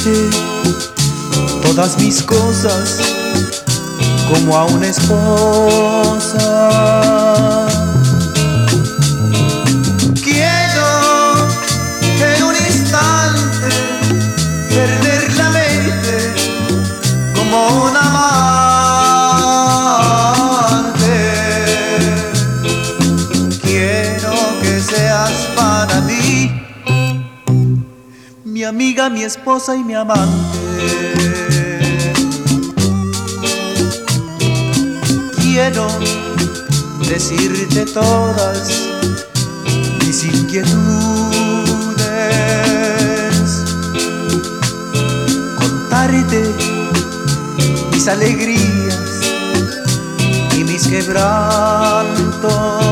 decirte todas mis cosas como a una esposa. Quiero en un instante perder la mente como un amante. Quiero que seas para mí mi amiga, mi esposa y mi amante. Quiero decirte todas mis inquietudes, contarte mis alegrías y mis quebrantos.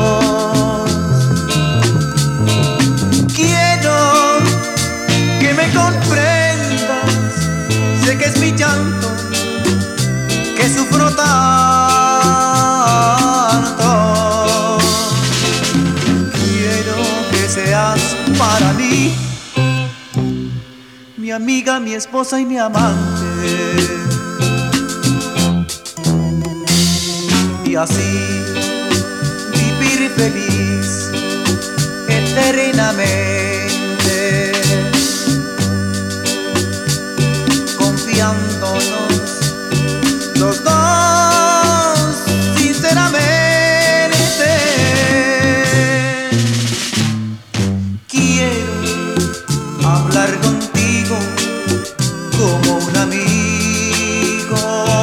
Quiero que me comprendas, sé que es mi llanto, que sufro tanto. Quiero que seas para mí mi amiga, mi esposa y mi amante. Y así vivir feliz eternamente, confiándonos los dos sinceramente. Quiero hablar contigo como un amigo,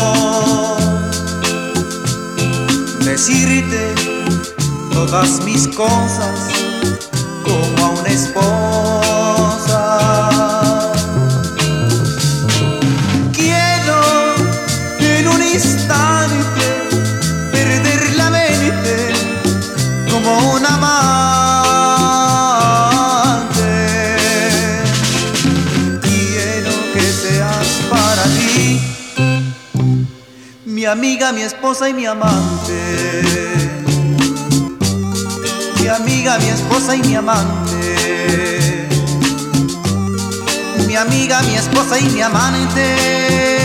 decirte todas mis cosas como a una esposa. Quiero en un instante perder la mente como un amante. Quiero que seas para mí mi amiga, mi esposa y mi amante. Mi amiga, mi esposa y mi amante. Mi amiga, mi esposa y mi amante.